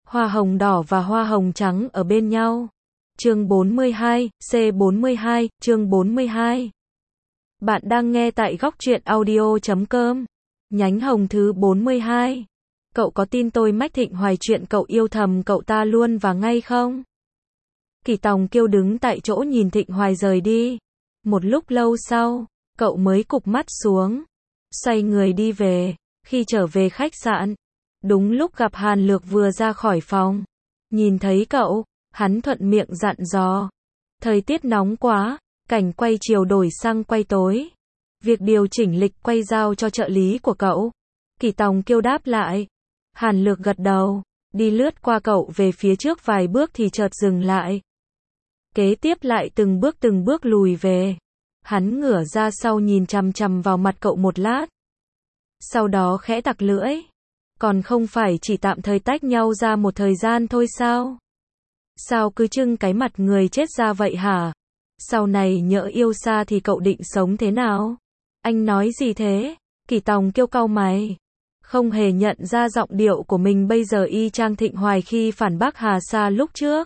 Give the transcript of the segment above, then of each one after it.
Hoa hồng đỏ và hoa hồng trắng ở bên nhau. Chương 42, C42, chương 42. Bạn đang nghe tại góc truyện audio.com. Nhánh hồng thứ 42. Cậu có tin tôi Mách Thịnh Hoài chuyện cậu yêu thầm cậu ta luôn và ngay không? Kỳ Tòng Kiêu đứng tại chỗ nhìn Thịnh Hoài rời đi. Một lúc lâu sau, cậu mới cụp mắt xuống, xoay người đi về. Khi trở về khách sạn, đúng lúc gặp Hàn Lược vừa ra khỏi phòng. Nhìn thấy cậu, hắn thuận miệng dặn dò. Thời tiết nóng quá, cảnh quay chiều đổi sang quay tối. Việc điều chỉnh lịch quay giao cho trợ lý của cậu. Kỳ Tòng Kiêu đáp lại. Hàn Lược gật đầu, đi lướt qua cậu về phía trước vài bước thì chợt dừng lại. Kế tiếp lại từng bước lùi về. Hắn ngửa ra sau nhìn chằm chằm vào mặt cậu một lát. Sau đó khẽ tặc lưỡi. Còn không phải chỉ tạm thời tách nhau ra một thời gian thôi sao? Sao cứ trưng cái mặt người chết ra vậy hả? Sau này nhỡ yêu xa thì cậu định sống thế nào? Anh nói gì thế? Kỳ Tòng Kiêu cau mày. Không hề nhận ra giọng điệu của mình bây giờ y chang Thịnh Hoài khi phản bác Hà Sa lúc trước.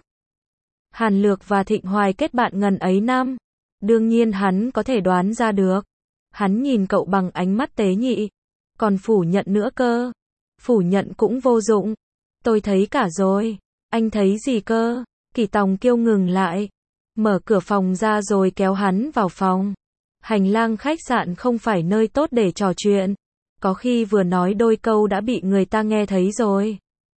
Hàn Lược và Thịnh Hoài kết bạn ngần ấy năm. Đương nhiên hắn có thể đoán ra được. Hắn nhìn cậu bằng ánh mắt tế nhị. Còn phủ nhận nữa cơ. Phủ nhận cũng vô dụng. Tôi thấy cả rồi. Anh thấy gì cơ? Kỳ Tòng Kiêu ngừng lại. Mở cửa phòng ra rồi kéo hắn vào phòng. Hành lang khách sạn không phải nơi tốt để trò chuyện. Có khi vừa nói đôi câu đã bị người ta nghe thấy rồi.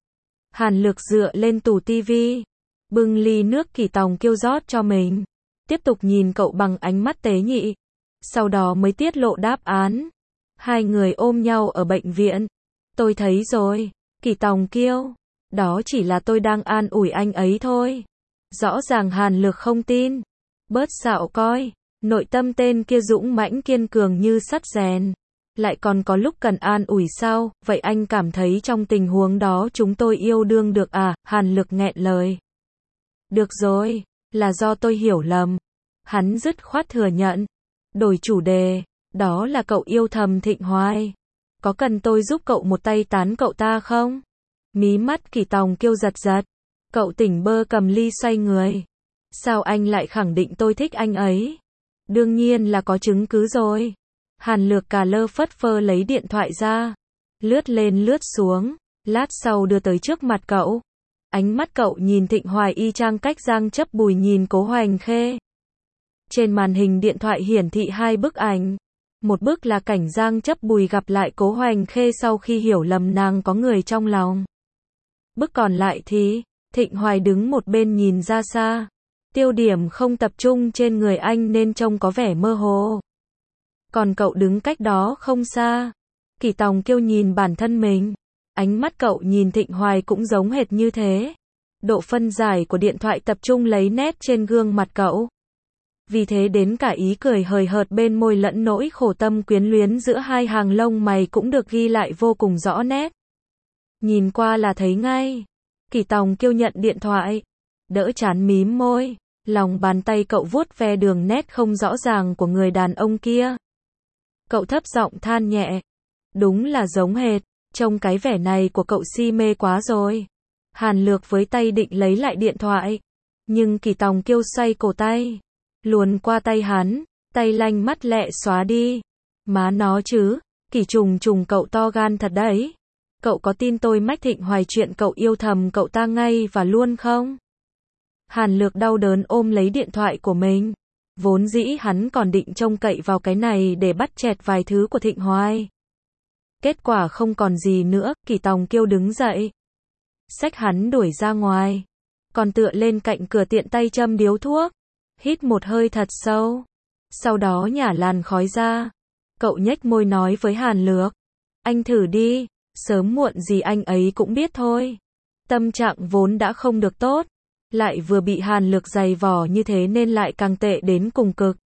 Hàn Lược dựa lên tủ tivi. Bưng ly nước Kỳ Tòng Kiêu rót cho mình. Tiếp tục nhìn cậu bằng ánh mắt tế nhị. Sau đó mới tiết lộ đáp án. Hai người ôm nhau ở bệnh viện. Tôi thấy rồi. Kỳ Tòng Kiêu. Đó chỉ là tôi đang an ủi anh ấy thôi. Rõ ràng Hàn Lược không tin. Bớt xạo coi. Nội tâm tên kia dũng mãnh kiên cường như sắt rèn. Lại còn có lúc cần an ủi sao? Vậy anh cảm thấy trong tình huống đó chúng tôi yêu đương được à? Hàn Lược nghẹn lời. Được rồi. Là do tôi hiểu lầm. Hắn dứt khoát thừa nhận. Đổi chủ đề. Đó là cậu yêu thầm Thịnh Hoài. Có cần tôi giúp cậu một tay tán cậu ta không? Mí mắt Kỳ Tòng Kiêu giật giật. Cậu tỉnh bơ cầm ly xoay người. Sao anh lại khẳng định tôi thích anh ấy? Đương nhiên là có chứng cứ rồi. Hàn Lược cà lơ phất phơ lấy điện thoại ra. Lướt lên lướt xuống. Lát sau đưa tới trước mặt cậu. Ánh mắt cậu nhìn Thịnh Hoài y chang cách Giang Chấp Bùi nhìn Cố Hoành Khê. Trên màn hình điện thoại hiển thị hai bức ảnh. Một bức là cảnh Giang Chấp Bùi gặp lại Cố Hoành Khê sau khi hiểu lầm nàng có người trong lòng. Bức còn lại thì, Thịnh Hoài đứng một bên nhìn ra xa. Tiêu điểm không tập trung trên người anh nên trông có vẻ mơ hồ. Còn cậu đứng cách đó không xa. Kỳ Tòng Kiêu nhìn bản thân mình. Ánh mắt cậu nhìn Thịnh Hoài cũng giống hệt như thế. Độ phân giải của điện thoại tập trung lấy nét trên gương mặt cậu. Vì thế đến cả ý cười hời hợt bên môi lẫn nỗi khổ tâm quyến luyến giữa hai hàng lông mày cũng được ghi lại vô cùng rõ nét. Nhìn qua là thấy ngay. Kỳ Tòng Kiêu nhận điện thoại. Đỡ chán mím môi. Lòng bàn tay cậu vuốt ve đường nét không rõ ràng của người đàn ông kia. Cậu thấp giọng than nhẹ. Đúng là giống hệt. Trông cái vẻ này của cậu si mê quá rồi. Hàn Lược với tay định lấy lại điện thoại. Nhưng Kỳ Tòng Kiêu xoay cổ tay. Luồn qua tay hắn. Tay lanh mắt lẹ xóa đi. Má nó chứ. Kỳ trùng trùng cậu to gan thật đấy. Cậu có tin tôi Mách Thịnh Hoài chuyện cậu yêu thầm cậu ta ngay và luôn không? Hàn Lược đau đớn ôm lấy điện thoại của mình. Vốn dĩ hắn còn định trông cậy vào cái này để bắt chẹt vài thứ của Thịnh Hoài. Kết quả không còn gì nữa. Kỳ Tòng Kiêu đứng dậy. Xách hắn đuổi ra ngoài. Còn tựa lên cạnh cửa tiện tay châm điếu thuốc. Hít một hơi thật sâu. Sau đó nhả làn khói ra. Cậu nhếch môi nói với Hàn Lược. Anh thử đi. Sớm muộn gì anh ấy cũng biết thôi. Tâm trạng vốn đã không được tốt. Lại vừa bị Hàn Lược giày vò như thế nên lại càng tệ đến cùng cực.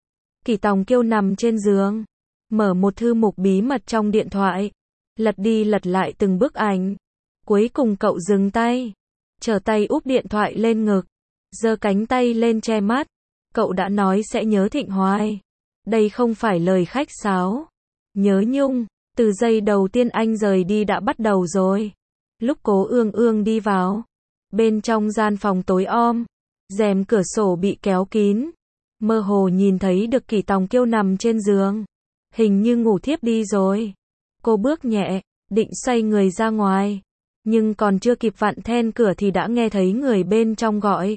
Kỳ Tòng Kiêu nằm trên giường. Mở một thư mục bí mật trong điện thoại. Lật đi lật lại từng bức ảnh. Cuối cùng cậu dừng tay. Trở tay úp điện thoại lên ngực. Giơ cánh tay lên che mắt. Cậu đã nói sẽ nhớ Thịnh Hoài. Đây không phải lời khách sáo. Nhớ nhung. Từ giây đầu tiên anh rời đi đã bắt đầu rồi. Lúc Cố Ương Ương đi vào, bên trong gian phòng tối om, rèm cửa sổ bị kéo kín, mơ hồ nhìn thấy được Kỷ Tòng Kiêu nằm trên giường, hình như ngủ thiếp đi rồi. Cô bước nhẹ, định xoay người ra ngoài, nhưng còn chưa kịp vặn then cửa thì đã nghe thấy người bên trong gọi.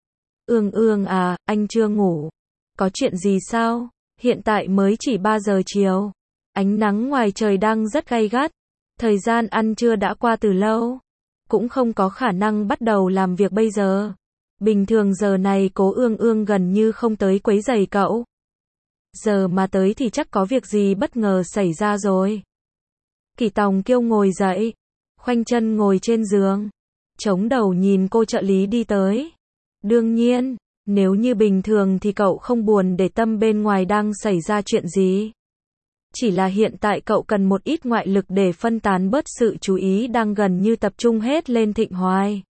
Ương Ương à, anh chưa ngủ. Có chuyện gì sao? Hiện tại mới chỉ 3 giờ chiều. Ánh nắng ngoài trời đang rất gay gắt. Thời gian ăn trưa đã qua từ lâu. Cũng không có khả năng bắt đầu làm việc bây giờ. Bình thường giờ này Cố Ương Ương gần như không tới quấy rầy cậu. Giờ mà tới thì chắc có việc gì bất ngờ xảy ra rồi. Kỷ Tòng Kiêu ngồi dậy, khoanh chân ngồi trên giường, chống đầu nhìn cô trợ lý đi tới. Đương nhiên, nếu như bình thường thì cậu không buồn để tâm bên ngoài đang xảy ra chuyện gì. Chỉ là hiện tại cậu cần một ít ngoại lực để phân tán bớt sự chú ý đang gần như tập trung hết lên Thịnh Hoài.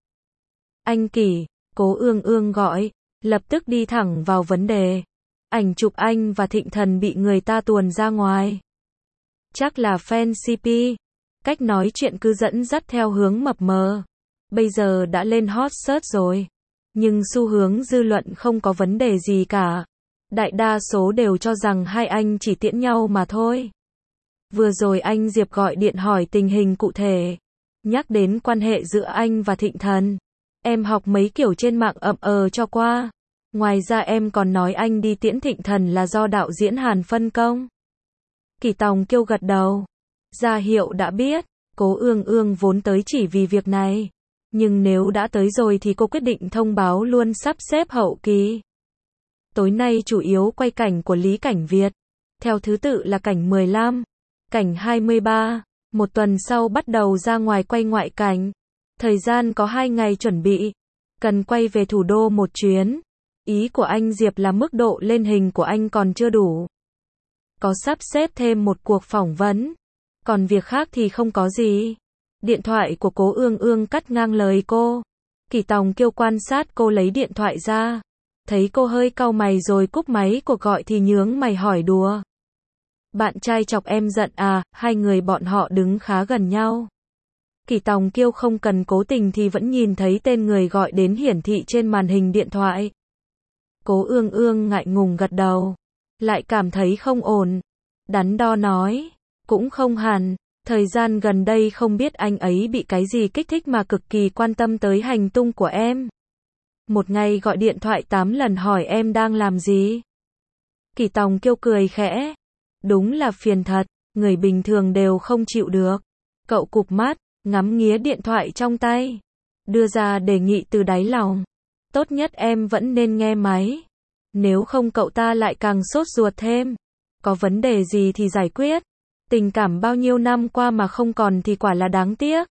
Anh Kỷ, Cố Ương Ương gọi, lập tức đi thẳng vào vấn đề. Ảnh chụp anh và Thịnh Thần bị người ta tuồn ra ngoài. Chắc là fan CP. Cách nói chuyện cứ dẫn dắt theo hướng mập mờ. Bây giờ đã lên hot search rồi. Nhưng xu hướng dư luận không có vấn đề gì cả. Đại đa số đều cho rằng hai anh chỉ tiễn nhau mà thôi. Vừa rồi anh Diệp gọi điện hỏi tình hình cụ thể. Nhắc đến quan hệ giữa anh và Thịnh Thần. Em học mấy kiểu trên mạng cho qua. Ngoài ra em còn nói anh đi tiễn Thịnh Thần là do đạo diễn Hàn phân công. Kỷ Tòng Kiêu gật đầu. Ra hiệu đã biết. Cố Ương Ương vốn tới chỉ vì việc này. Nhưng nếu đã tới rồi thì cô quyết định thông báo luôn sắp xếp hậu kỳ. Tối nay chủ yếu quay cảnh của Lý Cảnh Việt. Theo thứ tự là cảnh 15, cảnh 23. Một tuần sau bắt đầu ra ngoài quay ngoại cảnh. Thời gian có 2 ngày chuẩn bị. Cần quay về thủ đô một chuyến. Ý của anh Diệp là mức độ lên hình của anh còn chưa đủ. Có sắp xếp thêm một cuộc phỏng vấn. Còn việc khác thì không có gì. Điện thoại của Cố Ương Ương cắt ngang lời cô. Kỷ Tòng Kiêu quan sát cô lấy điện thoại ra. Thấy cô hơi cau mày rồi cúp máy cuộc gọi thì nhướng mày hỏi đùa. Bạn trai chọc em giận à? Hai người bọn họ đứng khá gần nhau. Kỷ Tòng Kiêu không cần cố tình thì vẫn nhìn thấy tên người gọi đến hiển thị trên màn hình điện thoại. Cố Ương Ương ngại ngùng gật đầu. Lại cảm thấy không ổn. Đắn đo nói. Cũng không hẳn. Thời gian gần đây không biết anh ấy bị cái gì kích thích mà cực kỳ quan tâm tới hành tung của em. Một ngày gọi điện thoại 8 lần hỏi em đang làm gì. Kỷ Tòng Kiêu cười khẽ. Đúng là phiền thật, người bình thường đều không chịu được. Cậu cụp mắt, ngắm nghía điện thoại trong tay. Đưa ra đề nghị từ đáy lòng. Tốt nhất em vẫn nên nghe máy. Nếu không cậu ta lại càng sốt ruột thêm. Có vấn đề gì thì giải quyết. Tình cảm bao nhiêu năm qua mà không còn thì quả là đáng tiếc.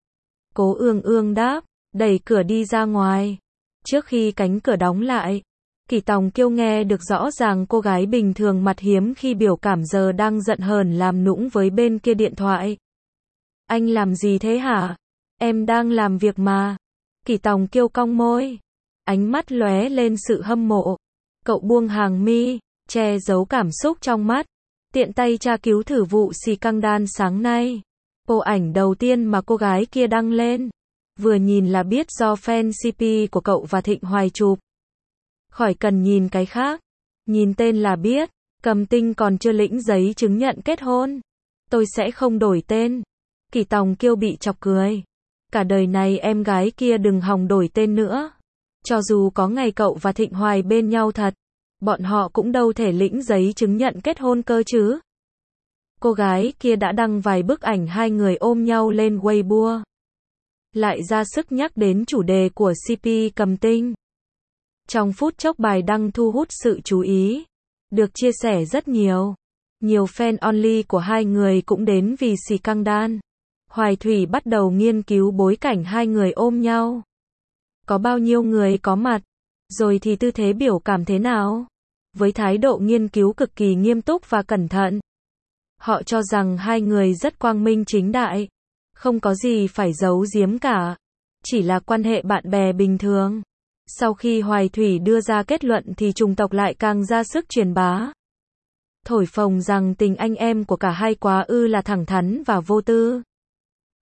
Cố Ương Ương đáp, đẩy cửa đi ra ngoài. Trước khi cánh cửa đóng lại, Kỷ Tòng Kiêu nghe được rõ ràng cô gái bình thường mặt hiếm khi biểu cảm giờ đang giận hờn làm nũng với bên kia điện thoại. Anh làm gì thế hả? Em đang làm việc mà. Kỷ Tòng Kiêu cong môi. Ánh mắt lóe lên sự hâm mộ. Cậu buông hàng mi, che giấu cảm xúc trong mắt. Tiện tay tra cứu thử vụ xì căng đan sáng nay. Bộ ảnh đầu tiên mà cô gái kia đăng lên. Vừa nhìn là biết do fan CP của cậu và Thịnh Hoài chụp. Khỏi cần nhìn cái khác. Nhìn tên là biết. Cầm Tinh còn chưa lĩnh giấy chứng nhận kết hôn. Tôi sẽ không đổi tên. Kỷ Tòng Kiêu bị chọc cười. Cả đời này em gái kia đừng hòng đổi tên nữa. Cho dù có ngày cậu và Thịnh Hoài bên nhau thật. Bọn họ cũng đâu thể lĩnh giấy chứng nhận kết hôn cơ chứ. Cô gái kia đã đăng vài bức ảnh hai người ôm nhau lên Weibo. Lại ra sức nhắc đến chủ đề của CP Cầm Tinh. Trong phút chốc bài đăng thu hút sự chú ý. Được chia sẻ rất nhiều. Nhiều fan only của hai người cũng đến vì xì căng đan. Hoài Thủy bắt đầu nghiên cứu bối cảnh hai người ôm nhau. Có bao nhiêu người có mặt? Rồi thì tư thế biểu cảm thế nào? Với thái độ nghiên cứu cực kỳ nghiêm túc và cẩn thận. Họ cho rằng hai người rất quang minh chính đại. Không có gì phải giấu giếm cả. Chỉ là quan hệ bạn bè bình thường. Sau khi Hoài Thủy đưa ra kết luận thì chủng tộc lại càng ra sức truyền bá. Thổi phồng rằng tình anh em của cả hai quá ư là thẳng thắn và vô tư.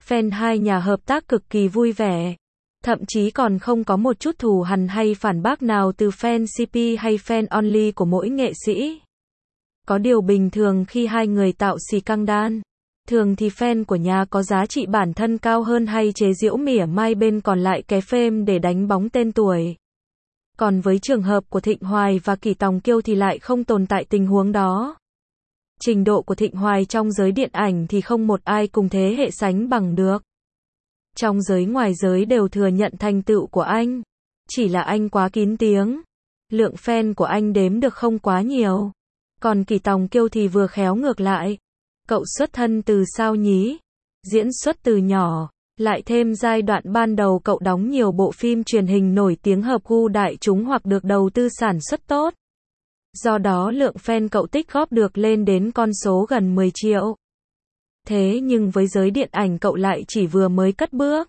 Fan hai nhà hợp tác cực kỳ vui vẻ. Thậm chí còn không có một chút thù hằn hay phản bác nào từ fan CP hay fan only của mỗi nghệ sĩ. Có điều bình thường khi hai người tạo scandal, thường thì fan của nhà có giá trị bản thân cao hơn hay chế giễu mỉa mai bên còn lại cái phêm để đánh bóng tên tuổi. Còn với trường hợp của Thịnh Hoài và Kỷ Tòng Kiêu thì lại không tồn tại tình huống đó. Trình độ của Thịnh Hoài trong giới điện ảnh thì không một ai cùng thế hệ sánh bằng được. Trong giới ngoài giới đều thừa nhận thành tựu của anh. Chỉ là anh quá kín tiếng. Lượng fan của anh đếm được không quá nhiều. Còn Kỷ Tòng Kiêu thì vừa khéo ngược lại. Cậu xuất thân từ sao nhí? Diễn xuất từ nhỏ. Lại thêm giai đoạn ban đầu cậu đóng nhiều bộ phim truyền hình nổi tiếng hợp gu đại chúng hoặc được đầu tư sản xuất tốt. Do đó lượng fan cậu tích góp được lên đến con số gần 10 triệu. Thế nhưng với giới điện ảnh cậu lại chỉ vừa mới cất bước.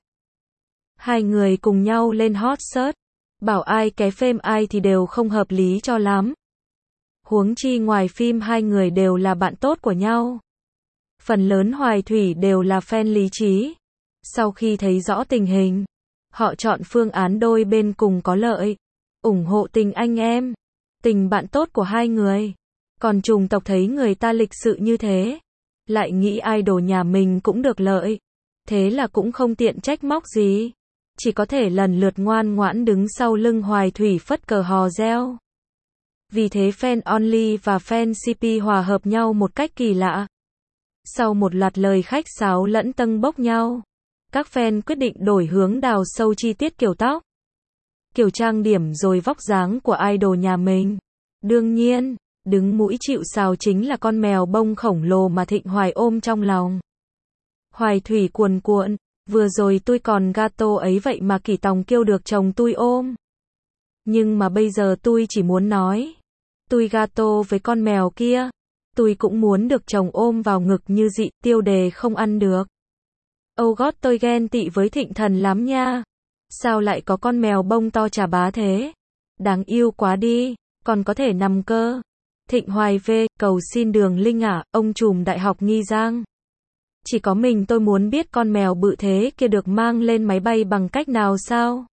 Hai người cùng nhau lên hot search. Bảo ai cái phêm ai thì đều không hợp lý cho lắm. Huống chi ngoài phim hai người đều là bạn tốt của nhau. Phần lớn Hoài Thủy đều là fan lý trí. Sau khi thấy rõ tình hình, họ chọn phương án đôi bên cùng có lợi. ủng hộ tình anh em, tình bạn tốt của hai người. Còn chủng tộc thấy người ta lịch sự như thế, lại nghĩ idol nhà mình cũng được lợi. Thế là cũng không tiện trách móc gì. Chỉ có thể lần lượt ngoan ngoãn đứng sau lưng Hoài Thủy phất cờ hò reo. Vì thế fan only và fan CP hòa hợp nhau một cách kỳ lạ. Sau một loạt lời khách sáo lẫn tâng bốc nhau, các fan quyết định đổi hướng đào sâu chi tiết kiểu tóc, kiểu trang điểm rồi vóc dáng của idol nhà mình. Đương nhiên, đứng mũi chịu sào chính là con mèo bông khổng lồ mà Thịnh Hoài ôm trong lòng. Hoài Thủy cuồn cuộn, vừa rồi tôi còn gato ấy vậy mà Kỷ Tòng Kiêu được chồng tôi ôm. Nhưng mà bây giờ tôi chỉ muốn nói, tôi gato với con mèo kia, tôi cũng muốn được chồng ôm vào ngực như dị tiêu đề không ăn được. Oh god tôi ghen tị với Thịnh Thần lắm nha. Sao lại có con mèo bông to chà bá thế? Đáng yêu quá đi, còn có thể nằm cơ. Thịnh Hoài V, cầu xin Đường Linh à, ông trùm Đại học Nghi Giang. Chỉ có mình tôi muốn biết con mèo bự thế kia được mang lên máy bay bằng cách nào sao?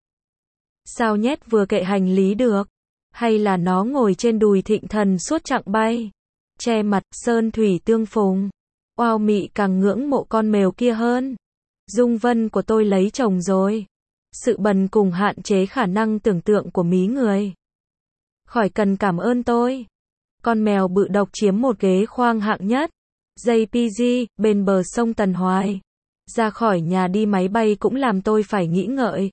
Sao nhét vừa kệ hành lý được? Hay là nó ngồi trên đùi Thịnh Thần suốt chặng bay? Che mặt, sơn thủy tương phùng. Oao mị càng ngưỡng mộ con mèo kia hơn. Dung Vân của tôi lấy chồng rồi. Sự bần cùng hạn chế khả năng tưởng tượng của mí người. Khỏi cần cảm ơn tôi. Con mèo bự độc chiếm một ghế khoang hạng nhất. JPG, bên bờ sông Tần Hoài. Ra khỏi nhà đi máy bay cũng làm tôi phải nghĩ ngợi.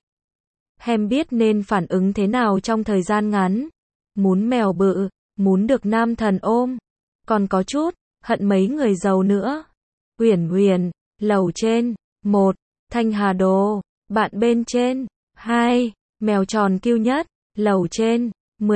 Hem biết nên phản ứng thế nào trong thời gian ngắn. Muốn mèo bự, muốn được nam thần ôm. Còn có chút, hận mấy người giàu nữa. Uyển Uyển, lầu trên. 1. Thanh Hà Đồ, bạn bên trên. 2. Mèo tròn cute nhất, lầu trên.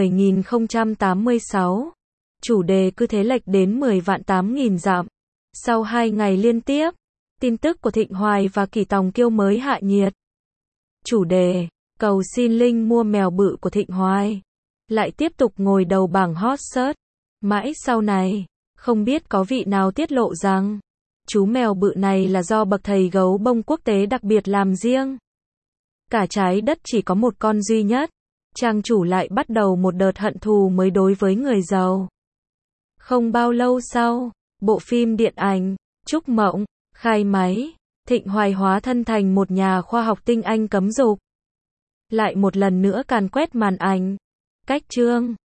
10.086. Chủ đề cứ thế lệch đến 10.008.000 dặm. Sau 2 ngày liên tiếp, tin tức của Thịnh Hoài và Kỷ Tòng Kiêu mới hạ nhiệt. Chủ đề, cầu xin Linh mua mèo bự của Thịnh Hoài. Lại tiếp tục ngồi đầu bảng hot search. Mãi sau này, không biết có vị nào tiết lộ rằng, chú mèo bự này là do bậc thầy gấu bông quốc tế đặc biệt làm riêng. Cả trái đất chỉ có một con duy nhất. Trang chủ lại bắt đầu một đợt hận thù mới đối với người giàu. Không bao lâu sau, bộ phim điện ảnh Trúc Mộng khai máy, Thịnh Hoài hóa thân thành một nhà khoa học tinh anh cấm dục. Lại một lần nữa càn quét màn ảnh. Cách chương